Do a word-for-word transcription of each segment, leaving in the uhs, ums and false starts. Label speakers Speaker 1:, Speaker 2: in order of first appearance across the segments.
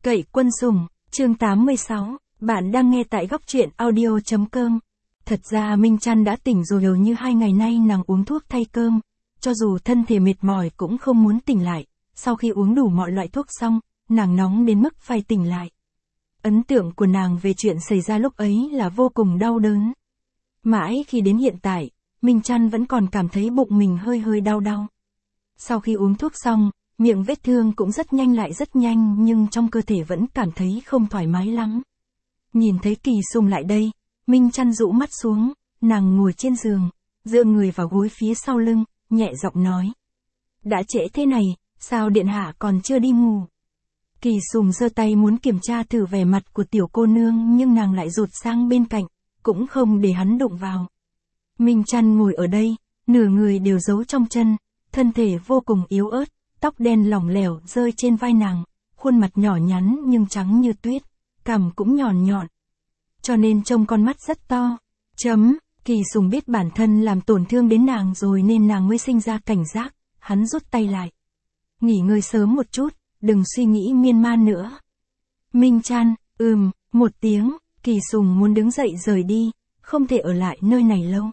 Speaker 1: Cậy quân sủng, chương tám mươi sáu, bạn đang nghe tại góc truyện audio chấm com. Thật ra Minh Trăn đã tỉnh rồi, hầu như hai ngày nay nàng uống thuốc thay cơm, cho dù thân thể mệt mỏi cũng không muốn tỉnh lại. Sau khi uống đủ mọi loại thuốc xong, nàng nóng đến mức phải tỉnh lại. Ấn tượng của nàng về chuyện xảy ra lúc ấy là vô cùng đau đớn. Mãi khi đến hiện tại, Minh Trăn vẫn còn cảm thấy bụng mình hơi hơi đau đau. Sau khi uống thuốc xong, miệng vết thương cũng rất nhanh lại rất nhanh, nhưng trong cơ thể vẫn cảm thấy không thoải mái lắm. Nhìn thấy Kỳ Sùng lại đây, Minh Trăn rũ mắt xuống, nàng ngồi trên giường, dựa người vào gối phía sau lưng, nhẹ giọng nói. Đã trễ thế này, sao điện hạ còn chưa đi ngủ? Kỳ Sùng giơ tay muốn kiểm tra thử vẻ mặt của tiểu cô nương, nhưng nàng lại rụt sang bên cạnh, cũng không để hắn đụng vào. Minh Trăn ngồi ở đây, nửa người đều giấu trong chân, thân thể vô cùng yếu ớt, tóc đen lỏng lẻo rơi trên vai nàng, khuôn mặt nhỏ nhắn nhưng trắng như tuyết, cằm cũng nhọn nhọn. Cho nên trông con mắt rất to. Chấm, Kỳ Sùng biết bản thân làm tổn thương đến nàng rồi nên nàng mới sinh ra cảnh giác, hắn rút tay lại. Nghỉ ngơi sớm một chút, đừng suy nghĩ miên man nữa. Minh Trăn, ừm, một tiếng, Kỳ Sùng muốn đứng dậy rời đi, không thể ở lại nơi này lâu.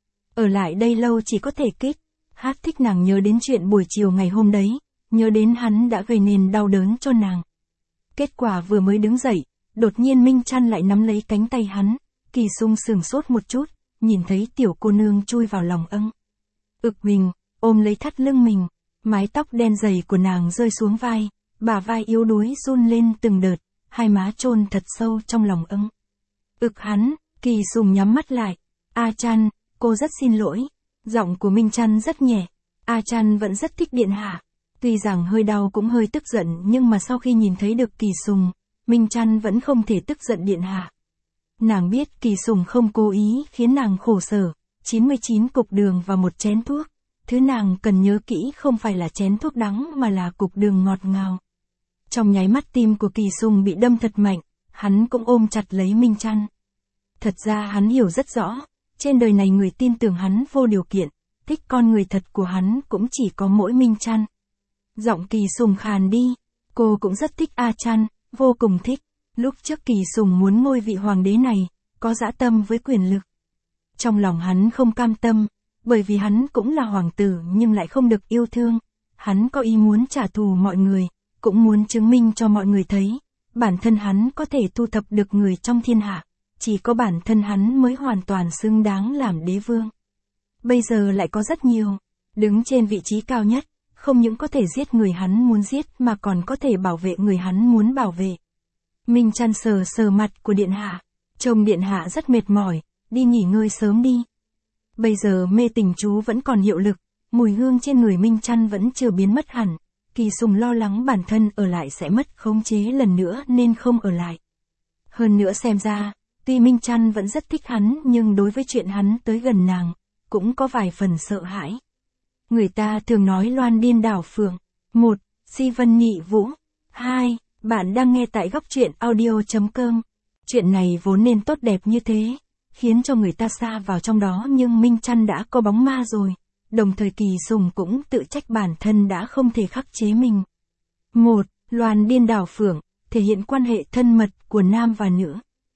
Speaker 1: Ở lại đây lâu chỉ có thể kích, hát thích. Nàng nhớ đến chuyện buổi chiều ngày hôm đấy, nhớ đến hắn đã gây nên đau đớn cho nàng. Kết quả vừa mới đứng dậy, đột nhiên Minh Trăn lại nắm lấy cánh tay hắn, Kỳ Sùng sửng sốt một chút, nhìn thấy tiểu cô nương chui vào lòng âng. Ực mình, ôm lấy thắt lưng mình, mái tóc đen dày của nàng rơi xuống vai, bả vai yếu đuối run lên từng đợt, hai má chôn thật sâu trong lòng âng. Ực hắn, Kỳ Sùng nhắm mắt lại. A Trăn, cô rất xin lỗi. Giọng của Minh Trăn rất nhẹ. A Trăn vẫn rất thích điện hạ. Tuy rằng hơi đau cũng hơi tức giận, nhưng mà sau khi nhìn thấy được Kỳ Sùng, Minh Trăn vẫn không thể tức giận điện hạ. Nàng biết Kỳ Sùng không cố ý khiến nàng khổ sở. chín mươi chín cục đường và một chén thuốc. Thứ nàng cần nhớ kỹ không phải là chén thuốc đắng mà là cục đường ngọt ngào. Trong nháy mắt tim của Kỳ Sùng bị đâm thật mạnh, hắn cũng ôm chặt lấy Minh Trăn. Thật ra hắn hiểu rất rõ, trên đời này người tin tưởng hắn vô điều kiện, thích con người thật của hắn cũng chỉ có mỗi Minh Trăn. Giọng Kỳ Sùng khàn đi, cô cũng rất thích A Trăn, vô cùng thích. Lúc trước Kỳ Sùng muốn ngôi vị hoàng đế này, có dã tâm với quyền lực. Trong lòng hắn không cam tâm, bởi vì hắn cũng là hoàng tử nhưng lại không được yêu thương. Hắn có ý muốn trả thù mọi người, cũng muốn chứng minh cho mọi người thấy, bản thân hắn có thể thu thập được người trong thiên hạ. Chỉ có bản thân hắn mới hoàn toàn xứng đáng làm đế vương. Bây giờ lại có rất nhiều, đứng trên vị trí cao nhất, không những có thể giết người hắn muốn giết mà còn có thể bảo vệ người hắn muốn bảo vệ. Minh Trăn sờ sờ mặt của điện hạ, trông điện hạ rất mệt mỏi, đi nghỉ ngơi sớm đi. Bây giờ mê tình chú vẫn còn hiệu lực, mùi hương trên người Minh Trăn vẫn chưa biến mất hẳn. Kỳ Sùng lo lắng bản thân ở lại sẽ mất khống chế lần nữa nên không ở lại. Hơn nữa xem ra, tuy Minh Trăn vẫn rất thích hắn nhưng đối với chuyện hắn tới gần nàng, cũng có vài phần sợ hãi. Người ta thường nói loan điên đảo phượng. một. Si Vân Nhị Vũ. hai. Bạn đang nghe tại góc truyện audio chấm com. Chuyện này vốn nên tốt đẹp như thế, khiến cho người ta sa vào trong đó, nhưng Minh Trăn đã có bóng ma rồi. Đồng thời Kỳ Sùng cũng tự trách bản thân đã không thể khắc chế mình. một. Loan điên đảo phượng, thể hiện quan hệ thân mật của nam và nữ.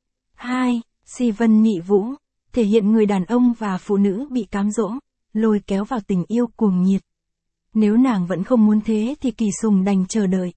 Speaker 1: hai. Si Vân Nhị Vũ, thể hiện người đàn ông và phụ nữ bị cám dỗ, lôi kéo vào tình yêu cuồng nhiệt. Nếu nàng vẫn không muốn thế thì Kỳ Sùng đành chờ đợi.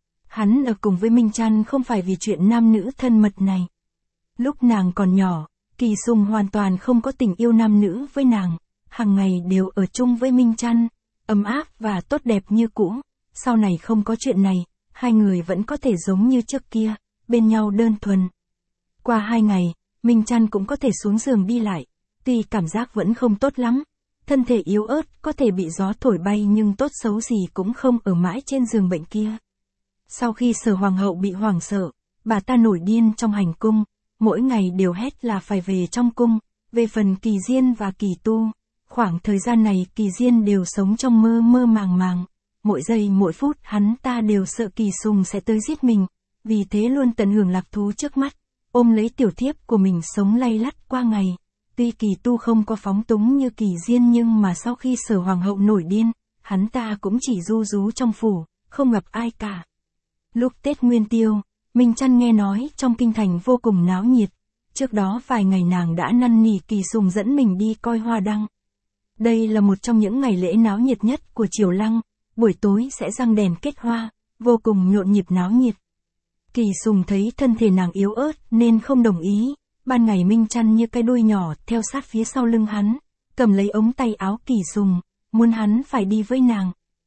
Speaker 1: Hắn ở cùng với Minh Trăn không phải vì chuyện nam nữ thân mật này. Lúc nàng còn nhỏ, Kỳ Sùng hoàn toàn không có tình yêu nam nữ với nàng, hàng ngày đều ở chung với Minh Trăn, ấm áp và tốt đẹp như cũ. Sau này không có chuyện này, hai người vẫn có thể giống như trước kia, bên nhau đơn thuần. Qua hai ngày, Minh Trăn cũng có thể xuống giường đi lại, tuy cảm giác vẫn không tốt lắm. Thân thể yếu ớt có thể bị gió thổi bay nhưng tốt xấu gì cũng không ở mãi trên giường bệnh kia. Sau khi Sở Hoàng hậu bị hoảng sợ, bà ta nổi điên trong hành cung, mỗi ngày đều hét là phải về trong cung. Về phần Kỳ Diên và Kỳ Tu, khoảng thời gian này Kỳ Diên đều sống trong mơ mơ màng màng. Mỗi giây mỗi phút hắn ta đều sợ Kỳ Sùng sẽ tới giết mình, vì thế luôn tận hưởng lạc thú trước mắt, ôm lấy tiểu thiếp của mình sống lay lắt qua ngày. Tuy Kỳ Tu không có phóng túng như Kỳ Diên nhưng mà sau khi Sở Hoàng hậu nổi điên, hắn ta cũng chỉ ru rú trong phủ, không gặp ai cả. Lúc Tết Nguyên Tiêu, Minh Trăn nghe nói trong kinh thành vô cùng náo nhiệt. Trước đó vài ngày nàng đã năn nỉ Kỳ Sùng dẫn mình đi coi hoa đăng. Đây là một trong những ngày lễ náo nhiệt nhất của Triều Lăng, buổi tối sẽ răng đèn kết hoa, vô cùng nhộn nhịp náo nhiệt. Kỳ Sùng thấy thân thể nàng yếu ớt nên không đồng ý, ban ngày Minh Trăn như cái đuôi nhỏ theo sát phía sau lưng hắn, cầm lấy ống tay áo Kỳ Sùng, muốn hắn phải đi với nàng.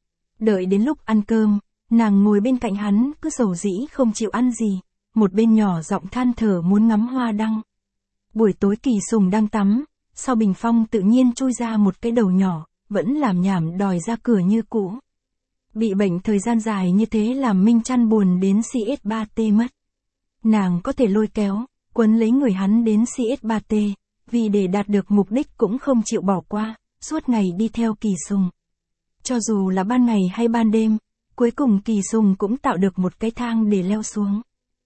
Speaker 1: Đợi đến lúc ăn cơm, nàng ngồi bên cạnh hắn cứ rầu rĩ không chịu ăn gì, một bên nhỏ giọng than thở muốn ngắm hoa đăng. Buổi tối Kỳ Sùng đang tắm, sau bình phong tự nhiên chui ra một cái đầu nhỏ, vẫn làm nhảm đòi ra cửa như cũ. Bị bệnh thời gian dài như thế làm Minh Trăn buồn đến xê ét ba tê mất. Nàng có thể lôi kéo, quấn lấy người hắn đến xê ét ba tê, vì để đạt được mục đích cũng không chịu bỏ qua, suốt ngày đi theo Kỳ Sùng. Cho dù là ban ngày hay ban đêm, cuối cùng Kỳ Sùng cũng tạo được một cái thang để leo xuống.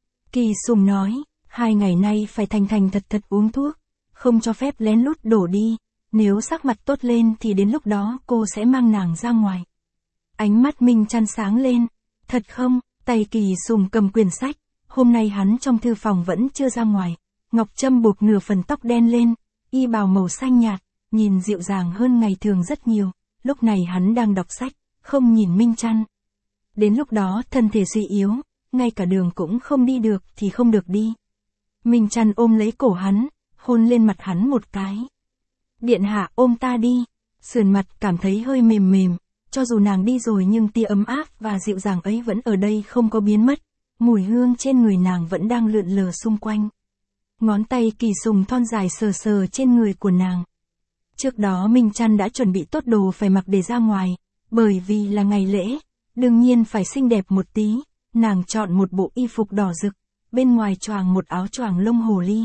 Speaker 1: Kỳ Sùng nói, hai ngày nay phải thành thành thật thật uống thuốc, không cho phép lén lút đổ đi, nếu sắc mặt tốt lên thì đến lúc đó cô sẽ mang nàng ra ngoài. Ánh mắt Minh Trăn sáng lên, thật không, tay Kỳ Sùng cầm quyển sách, hôm nay hắn trong thư phòng vẫn chưa ra ngoài, ngọc trâm buộc nửa phần tóc đen lên, y bào màu xanh nhạt, nhìn dịu dàng hơn ngày thường rất nhiều, lúc này hắn đang đọc sách, không nhìn Minh Trăn. Đến lúc đó thân thể suy yếu, ngay cả đường cũng không đi được thì không được đi. Minh Trăn ôm lấy cổ hắn, hôn lên mặt hắn một cái. Điện hạ ôm ta đi, sườn mặt cảm thấy hơi mềm mềm, cho dù nàng đi rồi nhưng tia ấm áp và dịu dàng ấy vẫn ở đây không có biến mất, mùi hương trên người nàng vẫn đang lượn lờ xung quanh. Ngón tay Kỳ Sùng thon dài sờ sờ trên người của nàng. Trước đó Minh Trăn đã chuẩn bị tốt đồ phải mặc để ra ngoài, bởi vì là ngày lễ, đương nhiên phải xinh đẹp một tí, nàng chọn một bộ y phục đỏ rực, bên ngoài choàng một áo choàng lông hồ ly.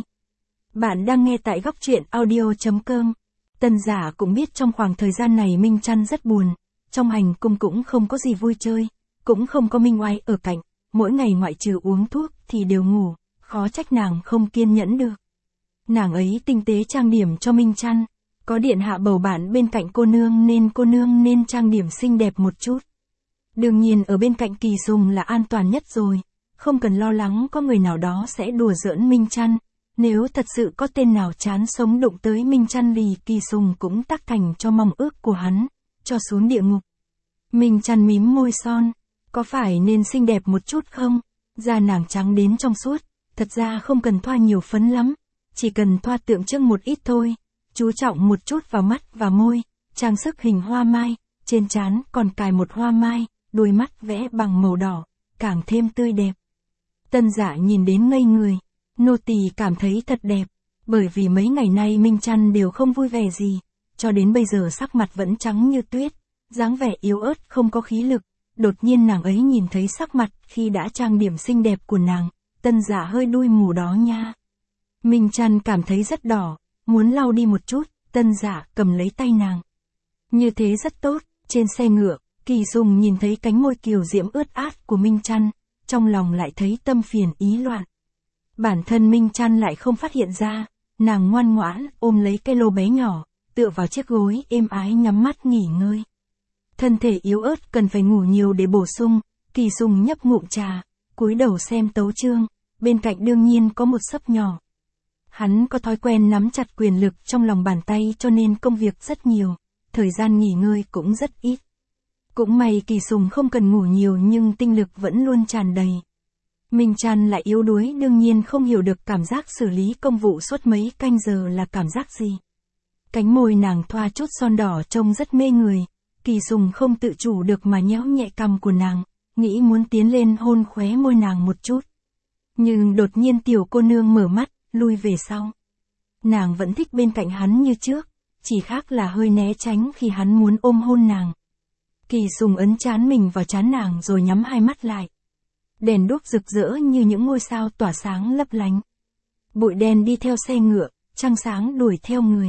Speaker 1: Bạn đang nghe tại góc truyện audio chấm com. Tân Giả cũng biết trong khoảng thời gian này Minh Trăn rất buồn, trong hành cung cũng không có gì vui chơi, cũng không có Minh Oai ở cạnh, mỗi ngày ngoại trừ uống thuốc thì đều ngủ, khó trách nàng không kiên nhẫn được. Nàng ấy tinh tế trang điểm cho Minh Trăn, có điện hạ bầu bạn bên cạnh cô nương nên cô nương nên trang điểm xinh đẹp một chút. Đương nhiên ở bên cạnh Kỳ Sùng là an toàn nhất rồi, không cần lo lắng có người nào đó sẽ đùa giỡn Minh Trăn. Nếu thật sự có tên nào chán sống đụng tới Minh Trăn thì Kỳ Sùng cũng tác thành cho mong ước của hắn, cho xuống địa ngục. Minh Trăn mím môi son, có phải nên xinh đẹp một chút không? Da nàng trắng đến trong suốt, thật ra không cần thoa nhiều phấn lắm, chỉ cần thoa tượng trưng một ít thôi, chú trọng một chút vào mắt và môi, trang sức hình hoa mai, trên trán còn cài một hoa mai, đôi mắt vẽ bằng màu đỏ, càng thêm tươi đẹp. Tân Giả nhìn đến ngây người. Nô tỳ cảm thấy thật đẹp, bởi vì mấy ngày nay Minh Trăn đều không vui vẻ gì, cho đến bây giờ sắc mặt vẫn trắng như tuyết, dáng vẻ yếu ớt không có khí lực, đột nhiên nàng ấy nhìn thấy sắc mặt khi đã trang điểm xinh đẹp của nàng, Tân Giả hơi đuôi mù đó nha. Minh Trăn cảm thấy rất đỏ, muốn lau đi một chút, Tân Giả cầm lấy tay nàng. Như thế rất tốt, trên xe ngựa, Kỳ Sùng nhìn thấy cánh môi kiều diễm ướt át của Minh Trăn, trong lòng lại thấy tâm phiền ý loạn. Bản thân Minh Trăn lại không phát hiện ra, nàng ngoan ngoãn ôm lấy cái lô bé nhỏ, tựa vào chiếc gối êm ái nhắm mắt nghỉ ngơi. Thân thể yếu ớt cần phải ngủ nhiều để bổ sung, Kỳ Sùng nhấp ngụm trà, cúi đầu xem tấu chương, bên cạnh đương nhiên có một sấp nhỏ. Hắn có thói quen nắm chặt quyền lực trong lòng bàn tay cho nên công việc rất nhiều, thời gian nghỉ ngơi cũng rất ít. Cũng may Kỳ Sùng không cần ngủ nhiều nhưng tinh lực vẫn luôn tràn đầy. Minh Trăn lại yếu đuối đương nhiên không hiểu được cảm giác xử lý công vụ suốt mấy canh giờ là cảm giác gì. Cánh môi nàng thoa chút son đỏ trông rất mê người, Kỳ Sùng không tự chủ được mà nhéo nhẹ cằm của nàng, nghĩ muốn tiến lên hôn khóe môi nàng một chút. Nhưng đột nhiên tiểu cô nương mở mắt, lui về sau. Nàng vẫn thích bên cạnh hắn như trước, chỉ khác là hơi né tránh khi hắn muốn ôm hôn nàng. Kỳ Sùng ấn trán mình vào trán nàng rồi nhắm hai mắt lại. Đèn đuốc rực rỡ như những ngôi sao tỏa sáng lấp lánh. Bụi đen đi theo xe ngựa, trăng sáng đuổi theo người.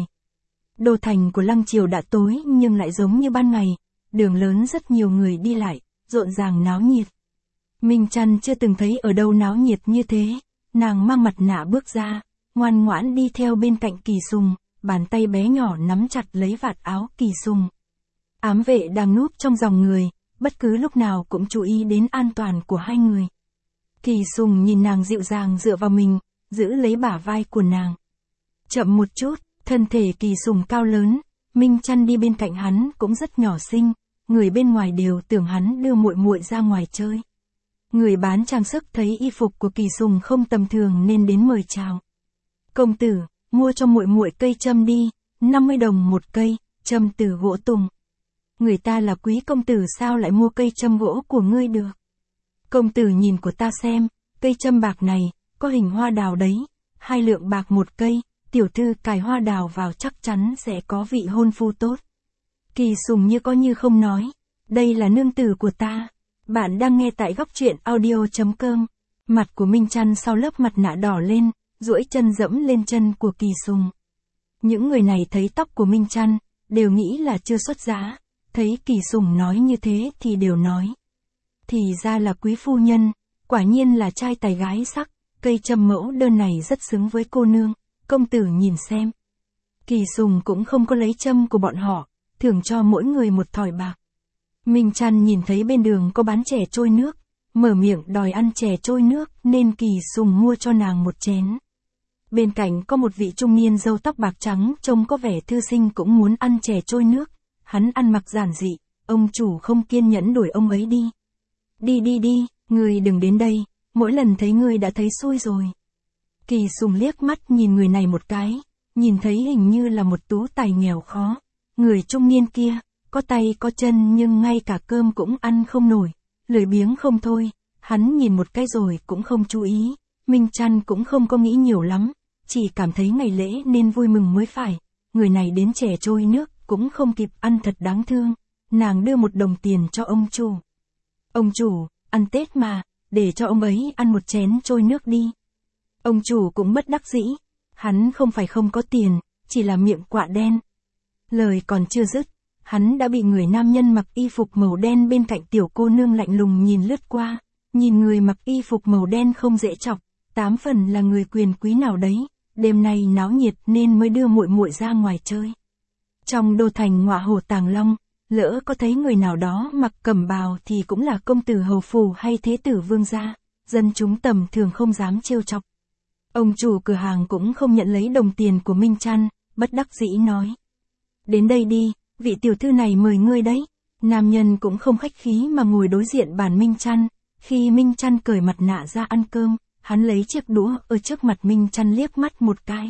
Speaker 1: Đô thành của Lăng Triều đã tối nhưng lại giống như ban ngày, đường lớn rất nhiều người đi lại, rộn ràng náo nhiệt. Minh Trăn chưa từng thấy ở đâu náo nhiệt như thế, nàng mang mặt nạ bước ra, ngoan ngoãn đi theo bên cạnh Kỳ Sùng, bàn tay bé nhỏ nắm chặt lấy vạt áo Kỳ Sùng. Ám vệ đang núp trong dòng người, bất cứ lúc nào cũng chú ý đến an toàn của hai người. Kỳ Sùng nhìn nàng dịu dàng dựa vào mình, giữ lấy bả vai của nàng. Chậm một chút, thân thể Kỳ Sùng cao lớn, Minh Chăn đi bên cạnh hắn cũng rất nhỏ xinh, người bên ngoài đều tưởng hắn đưa muội muội ra ngoài chơi. Người bán trang sức thấy y phục của Kỳ Sùng không tầm thường nên đến mời chào. Công tử, mua cho muội muội cây châm đi, năm mươi đồng một cây, châm từ gỗ tùng. Người ta là quý công tử sao lại mua cây châm gỗ của ngươi được? Công tử nhìn của ta xem, cây châm bạc này, có hình hoa đào đấy, hai lượng bạc một cây, tiểu thư cài hoa đào vào chắc chắn sẽ có vị hôn phu tốt. Kỳ Sùng như có như không nói, đây là nương tử của ta. Bạn đang nghe tại góc truyện audio chấm com. Mặt của Minh Chăn sau lớp mặt nạ đỏ lên, duỗi chân dẫm lên chân của Kỳ Sùng. Những người này thấy tóc của Minh Chăn, đều nghĩ là chưa xuất giá, thấy Kỳ Sùng nói như thế thì đều nói. Thì ra là quý phu nhân, quả nhiên là trai tài gái sắc, cây châm mẫu đơn này rất xứng với cô nương, công tử nhìn xem. Kỳ Sùng cũng không có lấy châm của bọn họ, thưởng cho mỗi người một thỏi bạc. Minh Chăn nhìn thấy bên đường có bán chè trôi nước, mở miệng đòi ăn chè trôi nước nên Kỳ Sùng mua cho nàng một chén. Bên cạnh có một vị trung niên râu tóc bạc trắng trông có vẻ thư sinh cũng muốn ăn chè trôi nước, hắn ăn mặc giản dị, ông chủ không kiên nhẫn đuổi ông ấy đi. Đi đi đi, ngươi đừng đến đây, mỗi lần thấy ngươi đã thấy xui rồi. Kỳ Sùng liếc mắt nhìn người này một cái, nhìn thấy hình như là một tú tài nghèo khó. Người trung niên kia, có tay có chân nhưng ngay cả cơm cũng ăn không nổi, lười biếng không thôi, hắn nhìn một cái rồi cũng không chú ý, Minh Chăn cũng không có nghĩ nhiều lắm, chỉ cảm thấy ngày lễ nên vui mừng mới phải, người này đến chè trôi nước cũng không kịp ăn thật đáng thương, nàng đưa một đồng tiền cho ông chủ. Ông chủ, ăn Tết mà, để cho ông ấy ăn một chén trôi nước đi. Ông chủ cũng bất đắc dĩ, hắn không phải không có tiền, chỉ là miệng quạ đen. Lời còn chưa dứt, hắn đã bị người nam nhân mặc y phục màu đen bên cạnh tiểu cô nương lạnh lùng nhìn lướt qua, nhìn người mặc y phục màu đen không dễ chọc, tám phần là người quyền quý nào đấy, đêm nay náo nhiệt nên mới đưa muội muội ra ngoài chơi. Trong đô thành ngọa hổ Tàng Long, lỡ có thấy người nào đó mặc cẩm bào thì cũng là công tử hầu phủ hay thế tử vương gia, dân chúng tầm thường không dám trêu chọc. Ông chủ cửa hàng cũng không nhận lấy đồng tiền của Minh Chăn, bất đắc dĩ nói. Đến đây đi, vị tiểu thư này mời ngươi đấy. Nam nhân cũng không khách khí mà ngồi đối diện bàn Minh Chăn, khi Minh Chăn cởi mặt nạ ra ăn cơm, hắn lấy chiếc đũa ở trước mặt Minh Chăn liếc mắt một cái.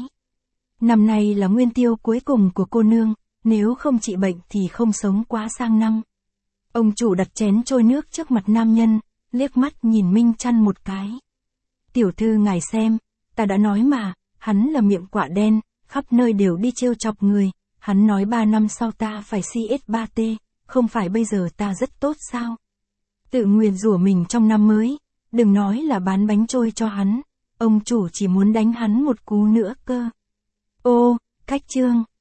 Speaker 1: Năm nay là nguyên tiêu cuối cùng của cô nương, nếu không trị bệnh thì không sống quá sang năm. Ông chủ đặt chén trôi nước trước mặt nam nhân, liếc mắt nhìn Minh Chăn một cái. Tiểu thư ngài xem, ta đã nói mà, hắn là miệng quạ đen, khắp nơi đều đi trêu chọc người, hắn nói ba năm sau ta phải xê ét ba T, không phải bây giờ ta rất tốt sao? Tự nguyền rủa mình trong năm mới, đừng nói là bán bánh trôi cho hắn, ông chủ chỉ muốn đánh hắn một cú nữa cơ. Ô, cách chương.